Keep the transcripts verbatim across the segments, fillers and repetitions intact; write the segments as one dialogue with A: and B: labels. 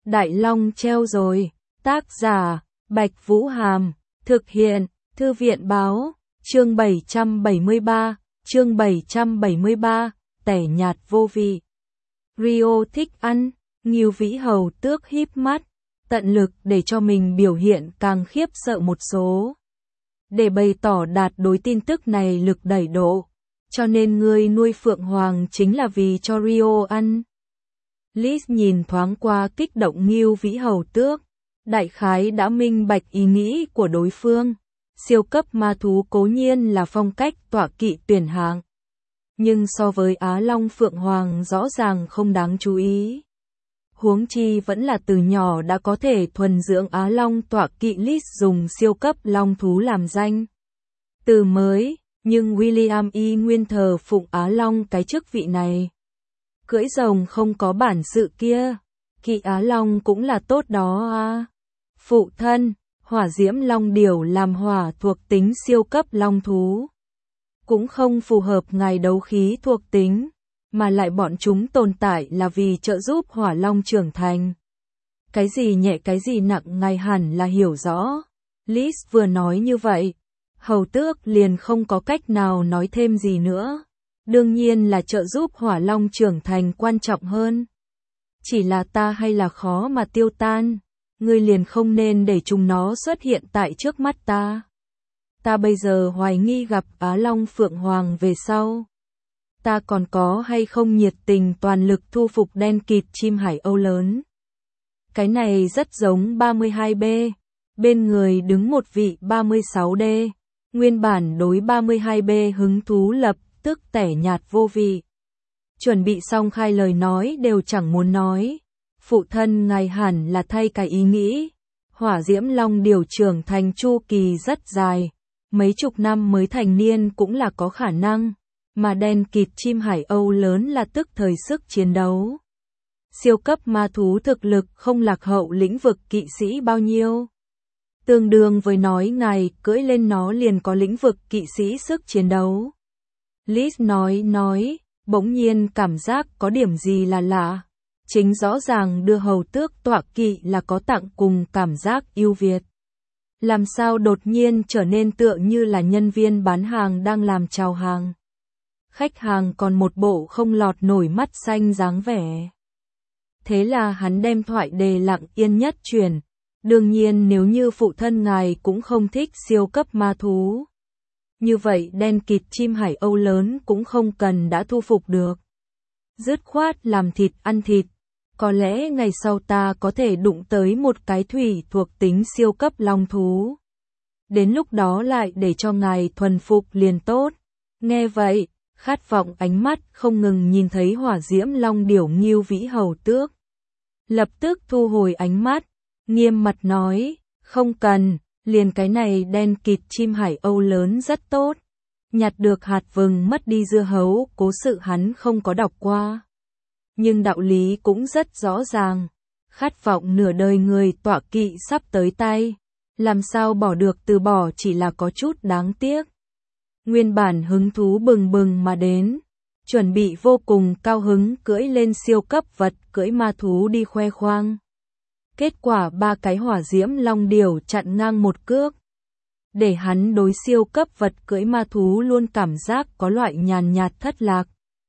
A: Đại Long treo rồi. Tác giả, Bạch Vũ Hàm. Thực hiện, Thư viện Báo. Chương bảy trăm bảy mươi ba. Chương bảy trăm bảy mươi ba. Tẻ nhạt vô vị. Rio thích ăn. Ngưu Vĩ Hầu Tước híp mắt, tận lực để cho mình biểu hiện càng khiếp sợ một số. Để bày tỏ đạt đối tin tức này lực đẩy độ. Cho nên ngươi nuôi Phượng Hoàng chính là vì cho Rio ăn. Liz nhìn thoáng qua kích động Ngưu Vĩ Hầu Tước. Đại khái đã minh bạch ý nghĩ của đối phương. Siêu cấp ma thú cố nhiên là phong cách tọa kỵ tuyển hạng. Nhưng so với Á Long Phượng Hoàng rõ ràng không đáng chú ý. Huống chi vẫn là từ nhỏ đã có thể thuần dưỡng Á Long tọa kỵ. Liz dùng siêu cấp long thú làm danh. Từ mới, nhưng William y nguyên thờ phụng Á Long cái chức vị này. Cưỡi rồng không có bản sự kia, kỵ Á Long cũng là tốt đó à. Phụ thân, hỏa diễm long điểu làm hỏa thuộc tính siêu cấp long thú. Cũng không phù hợp ngài đấu khí thuộc tính, mà lại bọn chúng tồn tại là vì trợ giúp hỏa long trưởng thành. Cái gì nhẹ cái gì nặng ngài hẳn là hiểu rõ. Liz vừa nói như vậy, Hầu Tước liền không có cách nào nói thêm gì nữa. Đương nhiên là trợ giúp hỏa long trưởng thành quan trọng hơn. Chỉ là ta hay là khó mà tiêu tan, ngươi liền không nên để chúng nó xuất hiện tại trước mắt ta. Ta bây giờ hoài nghi gặp Á Long Phượng Hoàng về sau. Ta còn có hay không nhiệt tình toàn lực thu phục đen kịt chim hải âu lớn. Cái này rất giống ba mươi hai B, bên người đứng một vị ba mươi sáu D. Nguyên bản đối ba mươi hai B hứng thú lập tức tẻ nhạt vô vị. Chuẩn bị xong khai lời nói đều chẳng muốn nói. Phụ thân ngài hẳn là thay cái ý nghĩ. Hỏa diễm long điều trưởng thành chu kỳ rất dài. Mấy chục năm mới thành niên cũng là có khả năng. Mà đen kịt chim hải âu lớn là tức thời sức chiến đấu. Siêu cấp ma thú thực lực không lạc hậu lĩnh vực kỵ sĩ bao nhiêu. Tương đương với nói ngài cưỡi lên nó liền có lĩnh vực kỵ sĩ sức chiến đấu. Liz nói nói, bỗng nhiên cảm giác có điểm gì là lạ. Chính rõ ràng đưa Hầu Tước tọa kỵ là có tặng cùng cảm giác ưu việt. Làm sao đột nhiên trở nên tựa như là nhân viên bán hàng đang làm chào hàng. Khách hàng còn một bộ không lọt nổi mắt xanh dáng vẻ. Thế là hắn đem thoại đề lặng yên nhất chuyển. Đương nhiên nếu như phụ thân ngài cũng không thích siêu cấp ma thú. Như vậy đen kịt chim hải âu lớn cũng không cần đã thu phục được. Dứt khoát làm thịt ăn thịt. Có lẽ ngày sau ta có thể đụng tới một cái thủy thuộc tính siêu cấp long thú. Đến lúc đó lại để cho ngài thuần phục liền tốt. Nghe vậy, khát vọng ánh mắt không ngừng nhìn thấy hỏa diễm long điểu Ngưu Vĩ Hầu Tước. Lập tức thu hồi ánh mắt, nghiêm mặt nói, không cần, liền cái này đen kịt chim hải âu lớn rất tốt. Nhặt được hạt vừng mất đi dưa hấu, cố sự hắn không có đọc qua. Nhưng đạo lý cũng rất rõ ràng, khát vọng nửa đời người tọa kỵ sắp tới tay, làm sao bỏ được từ bỏ chỉ là có chút đáng tiếc. Nguyên bản hứng thú bừng bừng mà đến, chuẩn bị vô cùng cao hứng cưỡi lên siêu cấp vật cưỡi ma thú đi khoe khoang. Kết quả ba cái hỏa diễm long điểu chặn ngang một cước. Để hắn đối siêu cấp vật cưỡi ma thú luôn cảm giác có loại nhàn nhạt thất lạc.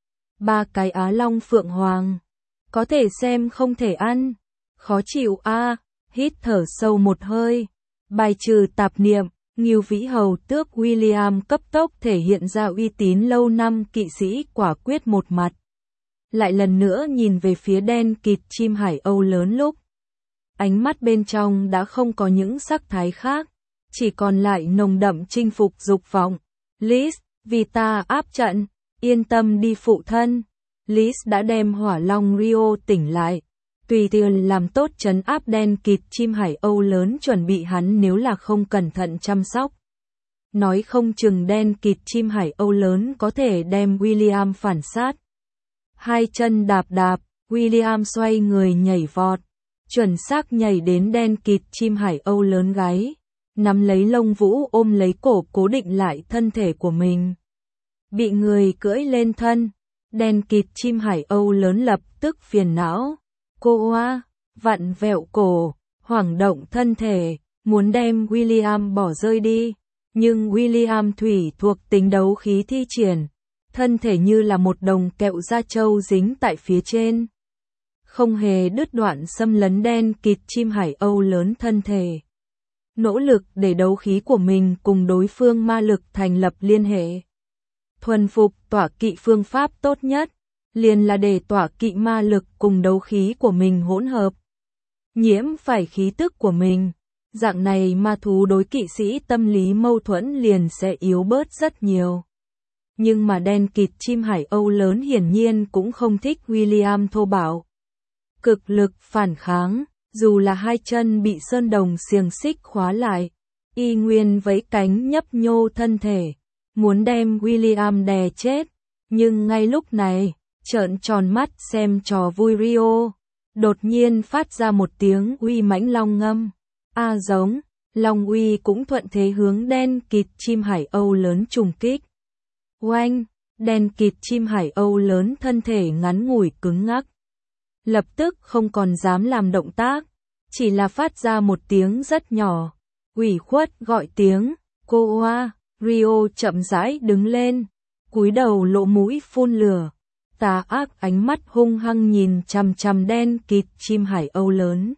A: Ba cái Á Long Phượng Hoàng. Có thể xem không thể ăn. Khó chịu a à, hít thở sâu một hơi. Bài trừ tạp niệm, Ngưu Vĩ Hầu Tước William cấp tốc thể hiện ra uy tín lâu năm kỵ sĩ quả quyết một mặt. Lại lần nữa nhìn về phía đen kịt chim hải âu lớn lúc. Ánh mắt bên trong đã không có những sắc thái khác, chỉ còn lại nồng đậm chinh phục dục vọng. Liz, vì ta áp trận, yên tâm đi phụ thân. Liz đã đem hỏa long Rio tỉnh lại, tùy tiện làm tốt trấn áp đen kịt chim hải âu lớn chuẩn bị hắn nếu là không cẩn thận chăm sóc. Nói không chừng đen kịt chim hải âu lớn có thể đem William phản sát. Hai chân đạp đạp, William xoay người nhảy vọt. Chuẩn xác nhảy đến đen kịt chim hải âu lớn gáy, nắm lấy lông vũ ôm lấy cổ cố định lại thân thể của mình. Bị người cưỡi lên thân, đen kịt chim hải âu lớn lập tức phiền não. Cô oa, vặn vẹo cổ, hoảng động thân thể, muốn đem William bỏ rơi đi. Nhưng William thủy thuộc tính đấu khí thi triển, thân thể như là một đồng kẹo da trâu dính tại phía trên. Không hề đứt đoạn xâm lấn đen kịt chim hải âu lớn thân thể. Nỗ lực để đấu khí của mình cùng đối phương ma lực thành lập liên hệ. Thuần phục tọa kỵ phương pháp tốt nhất, liền là để tọa kỵ ma lực cùng đấu khí của mình hỗn hợp. Nhiễm phải khí tức của mình. Dạng này ma thú đối kỵ sĩ tâm lý mâu thuẫn liền sẽ yếu bớt rất nhiều. Nhưng mà đen kịt chim hải âu lớn hiển nhiên cũng không thích William thô bạo. Cực lực phản kháng, dù là hai chân bị sơn đồng xiềng xích khóa lại, y nguyên vẫy cánh nhấp nhô thân thể, muốn đem William đè chết. Nhưng ngay lúc này, trợn tròn mắt xem trò vui Rio, đột nhiên phát ra một tiếng uy mãnh long ngâm. A giống, long uy cũng thuận thế hướng đen kịt chim hải âu lớn trùng kích. Oanh, đen kịt chim hải âu lớn thân thể ngắn ngủi cứng ngắc. Lập tức không còn dám làm động tác, chỉ là phát ra một tiếng rất nhỏ, ủy khuất gọi tiếng, cô oa. Rio chậm rãi đứng lên, cúi đầu lỗ mũi phun lửa, tà ác ánh mắt hung hăng nhìn chằm chằm đen kịt chim hải âu lớn.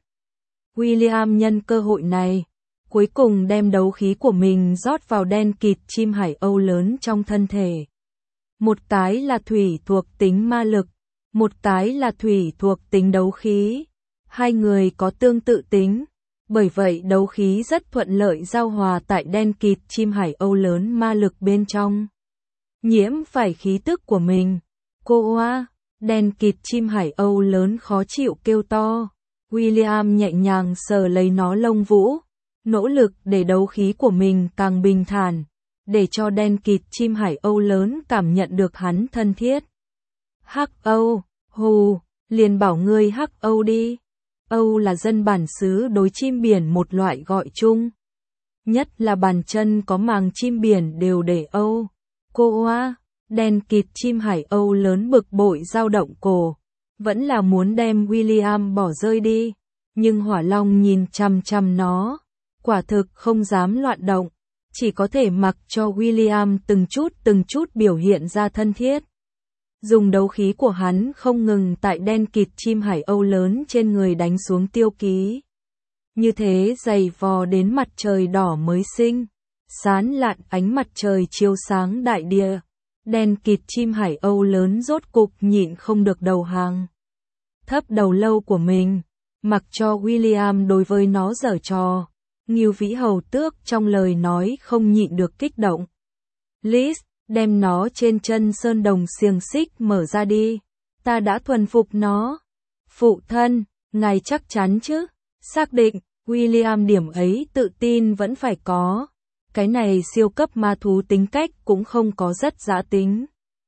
A: William nhân cơ hội này, cuối cùng đem đấu khí của mình rót vào đen kịt chim hải âu lớn trong thân thể. Một cái là thủy thuộc tính ma lực, một cái là thủy thuộc tính đấu khí. Hai người có tương tự tính, bởi vậy đấu khí rất thuận lợi giao hòa tại đen kịt chim hải âu lớn ma lực bên trong. Nhiễm phải khí tức của mình. Cô oa, đen kịt chim hải âu lớn khó chịu kêu to. William nhẹ nhàng sờ lấy nó lông vũ, nỗ lực để đấu khí của mình càng bình thản, để cho đen kịt chim hải âu lớn cảm nhận được hắn thân thiết. Hắc Âu, hù, liền bảo ngươi Hắc Âu đi. Âu là dân bản xứ đối chim biển một loại gọi chung. Nhất là bàn chân có màng chim biển đều để Âu. Cô oa, đen kịt chim hải âu lớn bực bội dao động cổ. Vẫn là muốn đem William bỏ rơi đi. Nhưng hỏa long nhìn chằm chằm nó. Quả thực không dám loạn động. Chỉ có thể mặc cho William từng chút từng chút biểu hiện ra thân thiết. Dùng đấu khí của hắn không ngừng tại đen kịt chim hải âu lớn trên người đánh xuống tiêu ký. Như thế dày vò đến mặt trời đỏ mới sinh. Sán lạn ánh mặt trời chiếu sáng đại địa. Đen kịt chim hải âu lớn rốt cục nhịn không được đầu hàng. Thấp đầu lâu của mình, mặc cho William đối với nó giở trò. Ngưu Vĩ Hầu Tước trong lời nói không nhịn được kích động. Liz, đem nó trên chân sơn đồng xiềng xích mở ra đi. Ta đã thuần phục nó. Phụ thân, ngài chắc chắn chứ? Xác định, William điểm ấy tự tin vẫn phải có. Cái này siêu cấp ma thú tính cách cũng không có rất dã tính.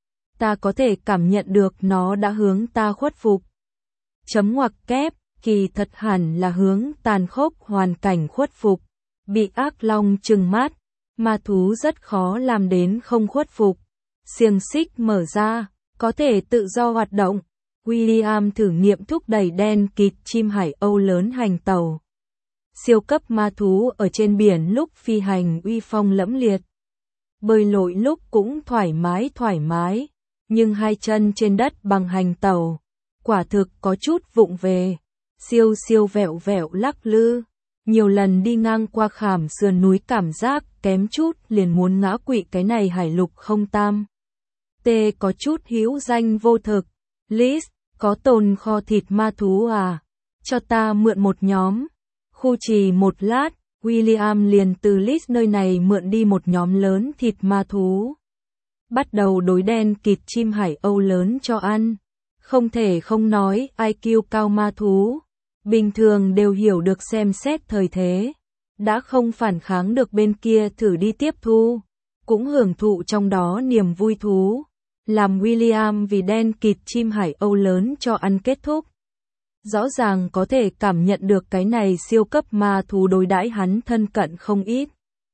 A: Ta có thể cảm nhận được nó đã hướng ta khuất phục. Chấm ngoặc kép, kỳ thật hẳn là hướng tàn khốc hoàn cảnh khuất phục. Bị ác long trừng mắt, ma thú rất khó làm đến không khuất phục. Xiềng xích mở ra, có thể tự do hoạt động. William thử nghiệm thúc đẩy đen kịt chim hải âu lớn hành tàu. Siêu cấp ma thú ở trên biển lúc phi hành uy phong lẫm liệt. Bơi lội lúc cũng thoải mái thoải mái. Nhưng hai chân trên đất bằng hành tàu. Quả thực có chút vụng về. Siêu siêu vẹo vẹo lắc lư. Nhiều lần đi ngang qua khảm sườn núi cảm giác kém chút liền muốn ngã quỵ cái này hải lục không tam. T có chút hữu danh vô thực. Liz, có tồn kho thịt ma thú à? Cho ta mượn một nhóm. Khu trì một lát, William liền từ Liz nơi này mượn đi một nhóm lớn thịt ma thú. Bắt đầu đối đen kịt chim hải âu lớn cho ăn. Không thể không nói i kiu cao ma thú. Bình thường đều hiểu được xem xét thời thế. Đã không phản kháng được bên kia thử đi tiếp thu. Cũng hưởng thụ trong đó niềm vui thú. Làm William vì đen kịt chim hải âu lớn cho ăn kết thúc. Rõ ràng có thể cảm nhận được cái này siêu cấp ma thú đối đãi hắn thân cận không ít.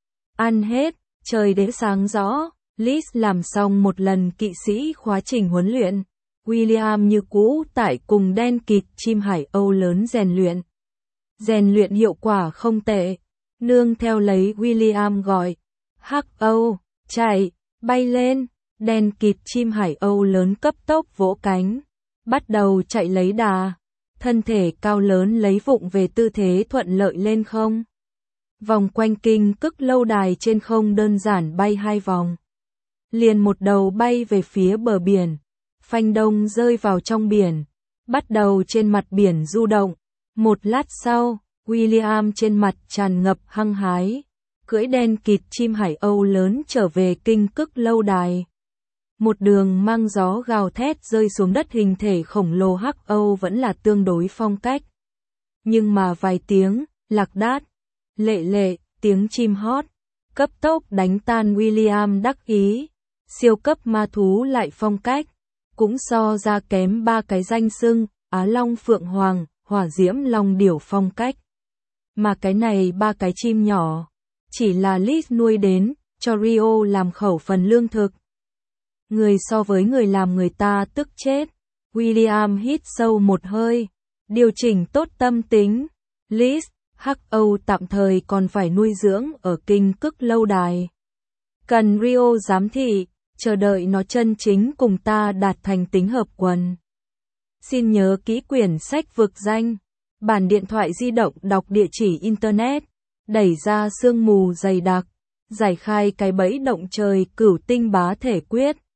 A: Ăn hết, trời đến sáng rõ, Liz làm xong một lần kỵ sĩ khóa trình huấn luyện. William như cũ tại cùng đen kịt chim Hải Âu lớn rèn luyện. Rèn luyện hiệu quả không tệ, nương theo lấy William gọi, Hắc Âu, chạy, bay lên, đen kịt chim Hải Âu lớn cấp tốc vỗ cánh, bắt đầu chạy lấy đà, thân thể cao lớn lấy vụng về tư thế thuận lợi lên không. Vòng quanh kinh cức lâu đài trên không đơn giản bay hai vòng. Liền một đầu bay về phía bờ biển, phanh đông rơi vào trong biển, bắt đầu trên mặt biển du động. Một lát sau, William trên mặt tràn ngập hăng hái, cưỡi đen kịt chim Hải Âu lớn trở về kinh cức lâu đài. Một đường mang gió gào thét rơi xuống đất, hình thể khổng lồ Hắc Âu vẫn là tương đối phong cách. Nhưng mà vài tiếng, lạc đát, lệ lệ, tiếng chim hót, cấp tốc đánh tan William đắc ý. Siêu cấp ma thú lại phong cách, cũng so ra kém ba cái danh xưng, Á Long Phượng Hoàng, Hỏa Diễm Long Điểu phong cách. Mà cái này ba cái chim nhỏ, chỉ là Liz nuôi đến, cho Rio làm khẩu phần lương thực. Người so với người làm người ta tức chết. William hít sâu một hơi, điều chỉnh tốt tâm tính. Liz, Hắc Âu tạm thời còn phải nuôi dưỡng ở kinh cức lâu đài. Cần Rio giám thị, chờ đợi nó chân chính cùng ta đạt thành tính hợp quần. Xin nhớ kỹ quyển sách vực danh, bản điện thoại di động đọc địa chỉ internet, đẩy ra sương mù dày đặc, giải khai cái bẫy động trời cửu tinh bá thể quyết.